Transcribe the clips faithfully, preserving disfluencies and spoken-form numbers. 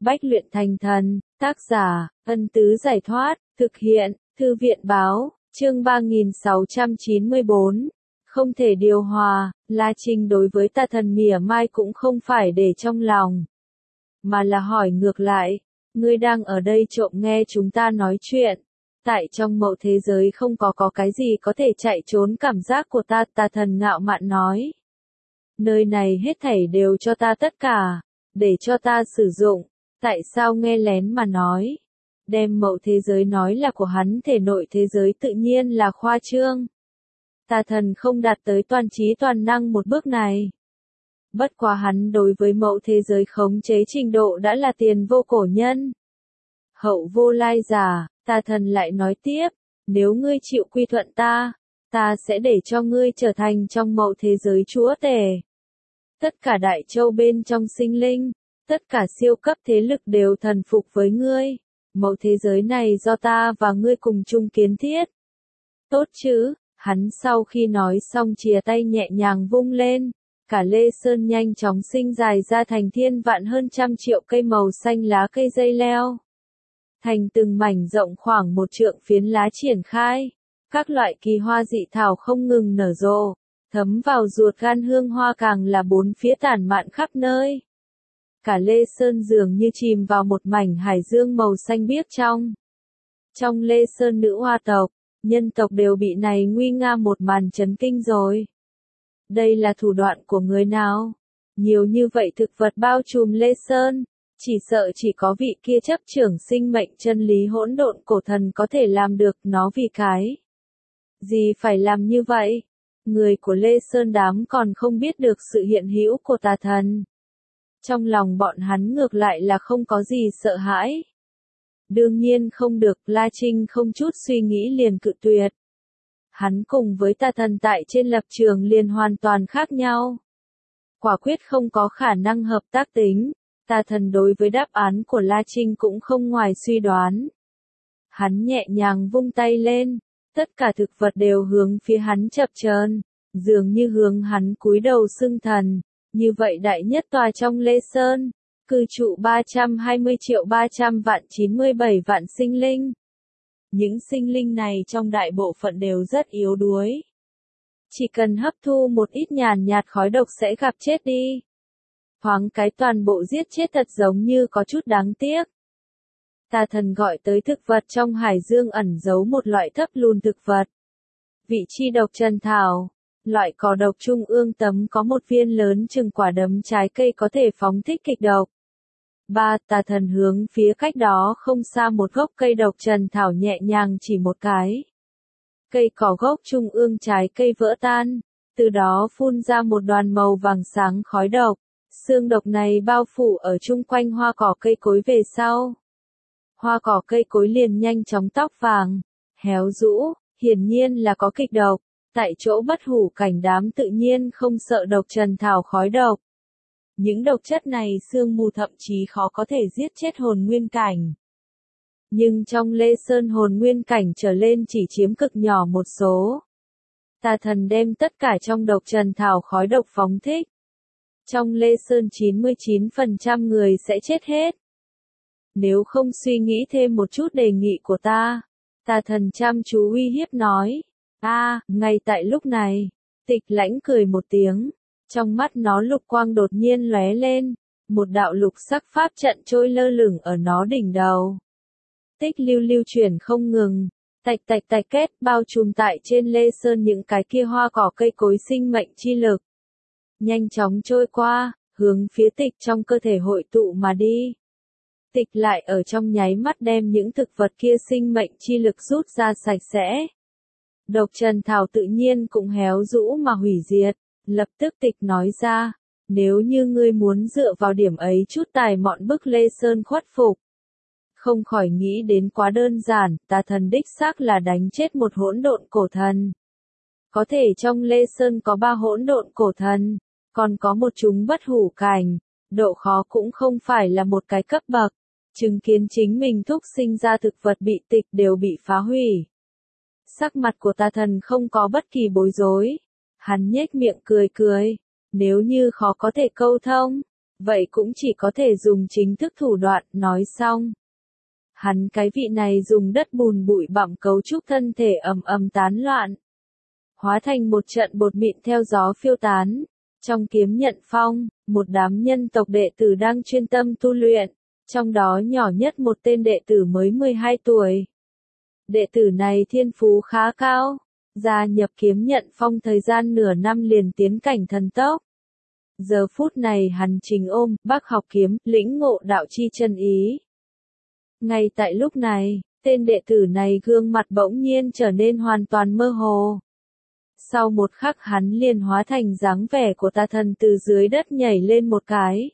Bách luyện thành thần, tác giả, Ân Tứ Giải Thoát, thực hiện, Thư viện Báo, chương ba nghìn sáu trăm chín mươi bốn. Không thể điều hòa, La Trinh đối với tà thần mỉa mai cũng không phải để trong lòng, mà là hỏi ngược lại, ngươi đang ở đây trộm nghe chúng ta nói chuyện. Tại trong mậu thế giới không có có cái gì có thể chạy trốn cảm giác của ta, tà thần ngạo mạn nói. Nơi này hết thảy đều cho ta tất cả, để cho ta sử dụng, tại sao nghe lén mà nói. Đem mậu thế giới nói là của hắn, thể nội thế giới tự nhiên là khoa trương. Tà thần không đạt tới toàn trí toàn năng một bước này. Bất quá hắn đối với mậu thế giới khống chế trình độ đã là tiền vô cổ nhân. Hậu vô lai giả, tà thần lại nói tiếp, nếu ngươi chịu quy thuận ta, ta sẽ để cho ngươi trở thành trong mậu thế giới chúa tể. Tất cả đại châu bên trong sinh linh, tất cả siêu cấp thế lực đều thần phục với ngươi. Mậu thế giới này do ta và ngươi cùng chung kiến thiết. Tốt chứ, hắn sau khi nói xong chìa tay nhẹ nhàng vung lên. Cả Lê Sơn nhanh chóng sinh dài ra thành thiên vạn hơn trăm triệu cây màu xanh lá cây dây leo. Thành từng mảnh rộng khoảng một trượng phiến lá triển khai. Các loại kỳ hoa dị thảo không ngừng nở rộ. Thấm vào ruột gan hương hoa càng là bốn phía tản mạn khắp nơi. Cả Lê Sơn dường như chìm vào một mảnh hải dương màu xanh biếc trong. Trong Lê Sơn nữ hoa tộc, nhân tộc đều bị này nguy nga một màn chấn kinh rồi. Đây là thủ đoạn của người nào? Nhiều như vậy thực vật bao trùm Lê Sơn, chỉ sợ chỉ có vị kia chấp trưởng sinh mệnh chân lý hỗn độn cổ thần có thể làm được, nó vì cái gì phải làm như vậy? Người của Lê Sơn đám còn không biết được sự hiện hữu của tà thần. Trong lòng bọn hắn ngược lại là không có gì sợ hãi. Đương nhiên không được, La Trinh không chút suy nghĩ liền cự tuyệt. Hắn cùng với tà thần tại trên lập trường liền hoàn toàn khác nhau. Quả quyết không có khả năng hợp tác tính. Tà thần đối với đáp án của La Trinh cũng không ngoài suy đoán. Hắn nhẹ nhàng vung tay lên, tất cả thực vật đều hướng phía hắn chập chờn, dường như hướng hắn cúi đầu xưng thần. Như vậy đại nhất tòa trong Lê Sơn, cư trụ ba trăm hai mươi triệu ba trăm vạn chín mươi bảy vạn sinh linh. Những sinh linh này trong đại bộ phận đều rất yếu đuối. Chỉ cần hấp thu một ít nhàn nhạt khói độc sẽ gặp chết đi. Thoáng cái toàn bộ giết chết thật giống như có chút đáng tiếc. Tà thần gọi tới thực vật trong hải dương ẩn giấu một loại thấp lùn thực vật. Vị chi độc trần thảo. Loại cỏ độc trung ương tấm có một viên lớn chừng quả đấm trái cây có thể phóng thích kịch độc. Ba, tà thần hướng phía cách đó không xa một gốc cây độc trần thảo nhẹ nhàng chỉ một cái. Cây cỏ gốc trung ương trái cây vỡ tan, từ đó phun ra một đoàn màu vàng sáng khói độc. Xương độc này bao phủ ở chung quanh hoa cỏ cây cối về sau. Hoa cỏ cây cối liền nhanh chóng tóc vàng, héo rũ, hiển nhiên là có kịch độc. Tại chỗ bất hủ cảnh đám tự nhiên không sợ độc trần thảo khói độc. Những độc chất này sương mù thậm chí khó có thể giết chết hồn nguyên cảnh. Nhưng trong Lê Sơn hồn nguyên cảnh trở lên chỉ chiếm cực nhỏ một số. Tà thần đem tất cả trong độc trần thảo khói độc phóng thích. Trong Lê Sơn chín mươi chín phần trăm người sẽ chết hết. Nếu không suy nghĩ thêm một chút đề nghị của ta, tà thần chăm chú uy hiếp nói. A, à, ngay tại lúc này, Tịch Lãnh cười một tiếng, trong mắt nó lục quang đột nhiên lóe lên, một đạo lục sắc pháp trận trôi lơ lửng ở nó đỉnh đầu. Tích lưu lưu chuyển không ngừng, tạch tạch tạch kết bao trùm tại trên Lê Sơn những cái kia hoa cỏ cây cối sinh mệnh chi lực. Nhanh chóng trôi qua, hướng phía Tịch trong cơ thể hội tụ mà đi. Tịch lại ở trong nháy mắt đem những thực vật kia sinh mệnh chi lực rút ra sạch sẽ. Độc trần thảo tự nhiên cũng héo rũ mà hủy diệt, lập tức Tịch nói ra, nếu như ngươi muốn dựa vào điểm ấy chút tài mọn bức Lê Sơn khuất phục. Không khỏi nghĩ đến quá đơn giản, tà thần đích xác là đánh chết một hỗn độn cổ thần. Có thể trong Lê Sơn có ba hỗn độn cổ thần, còn có một chúng bất hủ cảnh, độ khó cũng không phải là một cái cấp bậc, chứng kiến chính mình thúc sinh ra thực vật bị Tịch đều bị phá hủy. Sắc mặt của tà thần không có bất kỳ bối rối. Hắn nhếch miệng cười cười. Nếu như khó có thể câu thông, vậy cũng chỉ có thể dùng chính thức thủ đoạn, nói xong. Hắn cái vị này dùng đất bùn bụi bặm cấu trúc thân thể ầm ầm tán loạn. Hóa thành một trận bột mịn theo gió phiêu tán. Trong kiếm nhận phong, một đám nhân tộc đệ tử đang chuyên tâm tu luyện, trong đó nhỏ nhất một tên đệ tử mới mười hai tuổi. Đệ tử này thiên phú khá cao, gia nhập kiếm nhận phong thời gian nửa năm liền tiến cảnh thần tốc. Giờ phút này hắn chính ôm, Bắc học kiếm, lĩnh ngộ đạo chi chân ý. Ngay tại lúc này, tên đệ tử này gương mặt bỗng nhiên trở nên hoàn toàn mơ hồ. Sau một khắc hắn liền hóa thành dáng vẻ của tà thần từ dưới đất nhảy lên một cái.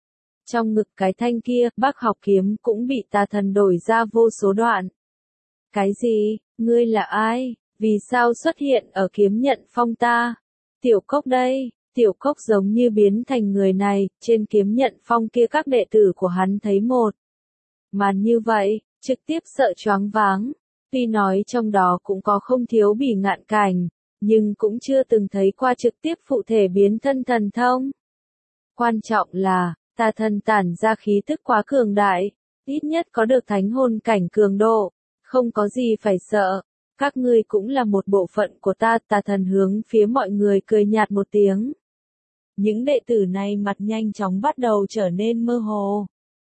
Trong ngực cái thanh kia, Bắc học kiếm cũng bị tà thần đổi ra vô số đoạn. Cái gì? Ngươi là ai? Vì sao xuất hiện ở kiếm nhận phong ta? Tiểu Cốc đây. Tiểu Cốc giống như biến thành người này, trên kiếm nhận phong kia các đệ tử của hắn thấy một màn như vậy, trực tiếp sợ choáng váng. Tuy nói trong đó cũng có không thiếu bỉ ngạn cảnh, nhưng cũng chưa từng thấy qua trực tiếp phụ thể biến thân thần thông. Quan trọng là, tà thần tản ra khí tức quá cường đại, ít nhất có được thánh hồn cảnh cường độ, không có gì phải sợ. Các ngươi cũng là một bộ phận của ta, tà thần hướng phía mọi người cười nhạt một tiếng. Những đệ tử này mặt nhanh chóng bắt đầu trở nên mơ hồ.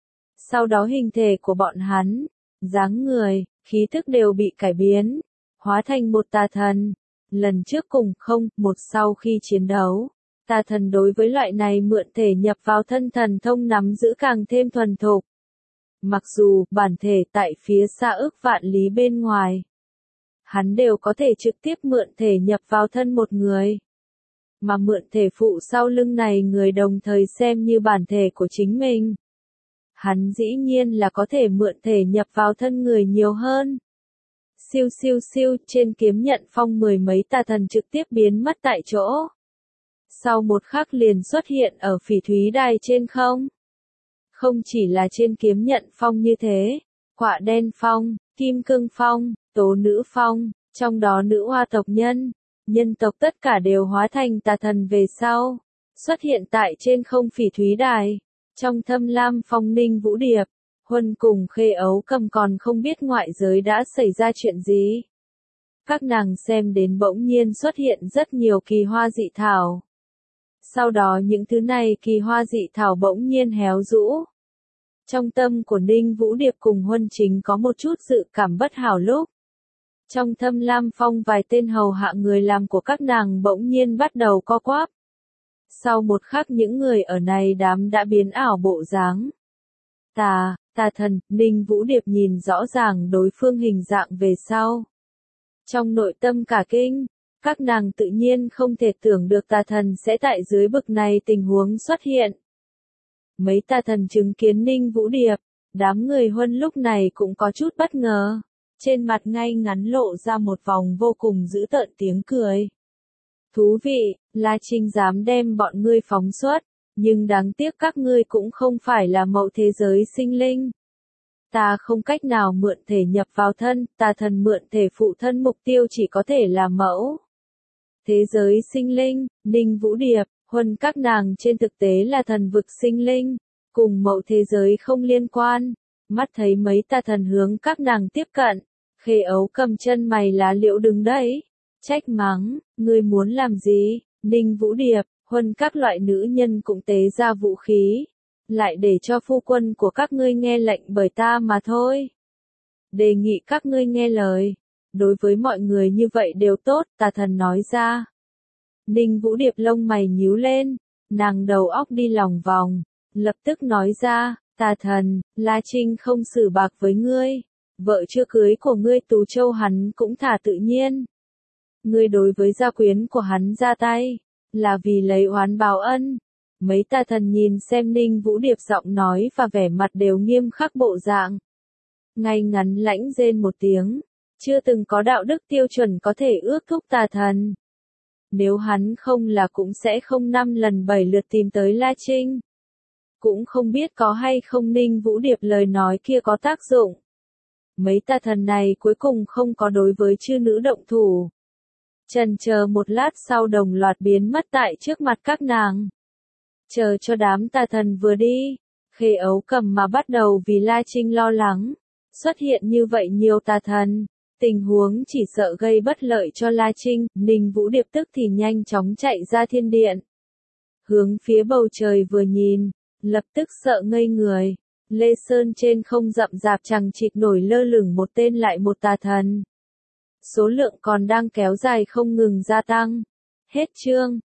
Sau đó hình thể của bọn hắn, dáng người, khí thức đều bị cải biến, hóa thành một tà thần. Lần trước cùng không, một sau khi chiến đấu, tà thần đối với loại này mượn thể nhập vào thân thần thông nắm giữ càng thêm thuần thục. Mặc dù bản thể tại phía xa ức vạn lý bên ngoài, hắn đều có thể trực tiếp mượn thể nhập vào thân một người. Mà mượn thể phụ sau lưng này người đồng thời xem như bản thể của chính mình. Hắn dĩ nhiên là có thể mượn thể nhập vào thân người nhiều hơn. Siêu siêu siêu, trên kiếm nhận phong mười mấy tà thần trực tiếp biến mất tại chỗ. Sau một khắc liền xuất hiện ở phỉ thúy đài trên không. Không chỉ là trên kiếm nhận phong như thế, Quạ Đen Phong, Kim Cương Phong, Tố Nữ Phong, trong đó nữ hoa tộc nhân, nhân tộc tất cả đều hóa thành tà thần về sau, xuất hiện tại trên không phỉ thúy đài. Trong Thâm Lam Phong Ninh Vũ Điệp, Huân cùng Khê Ấu Cầm còn không biết ngoại giới đã xảy ra chuyện gì. Các nàng xem đến bỗng nhiên xuất hiện rất nhiều kỳ hoa dị thảo. Sau đó những thứ này kỳ hoa dị thảo bỗng nhiên héo rũ. Trong tâm của Ninh Vũ Điệp cùng Huân chính có một chút dự cảm bất hảo lúc. Trong Thâm Lam Phong vài tên hầu hạ người làm của các nàng bỗng nhiên bắt đầu co quắp. Sau một khắc những người ở này đám đã biến ảo bộ dáng. Tà, tà thần, Ninh Vũ Điệp nhìn rõ ràng đối phương hình dạng về sau. Trong nội tâm cả kinh, các nàng tự nhiên không thể tưởng được tà thần sẽ tại dưới bực này tình huống xuất hiện. Mấy tà thần chứng kiến Ninh Vũ Điệp, đám người Huân lúc này cũng có chút bất ngờ. Trên mặt ngay ngắn lộ ra một vòng vô cùng dữ tợn tiếng cười. Thú vị, La Trinh dám đem bọn ngươi phóng xuất, nhưng đáng tiếc các ngươi cũng không phải là mẫu thế giới sinh linh. Ta không cách nào mượn thể nhập vào thân, tà thần mượn thể phụ thân mục tiêu chỉ có thể là mẫu thế giới sinh linh. Ninh Vũ Điệp, Huân các nàng trên thực tế là thần vực sinh linh, cùng mẫu thế giới không liên quan. Mắt thấy mấy tà thần hướng các nàng tiếp cận, Khê Ấu Cầm chân mày lá liễu đứng đấy, trách mắng, ngươi muốn làm gì? Ninh Vũ Điệp, Huân các loại nữ nhân cũng tế ra vũ khí, lại để cho phu quân của các ngươi nghe lệnh bởi ta mà thôi. Đề nghị các ngươi nghe lời, đối với mọi người như vậy đều tốt, tà thần nói ra. Ninh Vũ Điệp lông mày nhíu lên, nàng đầu óc đi lòng vòng, lập tức nói ra, tà thần, La Trinh không xử bạc với ngươi, vợ chưa cưới của ngươi Tú Châu hắn cũng thả tự nhiên. Ngươi đối với gia quyến của hắn ra tay, là vì lấy oán báo ân. Mấy tà thần nhìn xem Ninh Vũ Điệp giọng nói và vẻ mặt đều nghiêm khắc bộ dạng. Ngay ngắn lãnh rên một tiếng, chưa từng có đạo đức tiêu chuẩn có thể ước thúc tà thần. Nếu hắn không là cũng sẽ không năm lần bảy lượt tìm tới La Trinh. Cũng không biết có hay không Ninh Vũ Điệp lời nói kia có tác dụng. Mấy tà thần này cuối cùng không có đối với chư nữ động thủ. Chần chờ một lát sau đồng loạt biến mất tại trước mặt các nàng. Chờ cho đám tà thần vừa đi, Khê Ấu Cầm mà bắt đầu vì La Trinh lo lắng. Xuất hiện như vậy nhiều tà thần, tình huống chỉ sợ gây bất lợi cho La Trinh. Ninh Vũ Điệp tức thì nhanh chóng chạy ra thiên điện. Hướng phía bầu trời vừa nhìn, lập tức sợ ngây người. Lê Sơn trên không rậm rạp chằng chịt nổi lơ lửng một tên lại một tà thần. Số lượng còn đang kéo dài không ngừng gia tăng. Hết chương.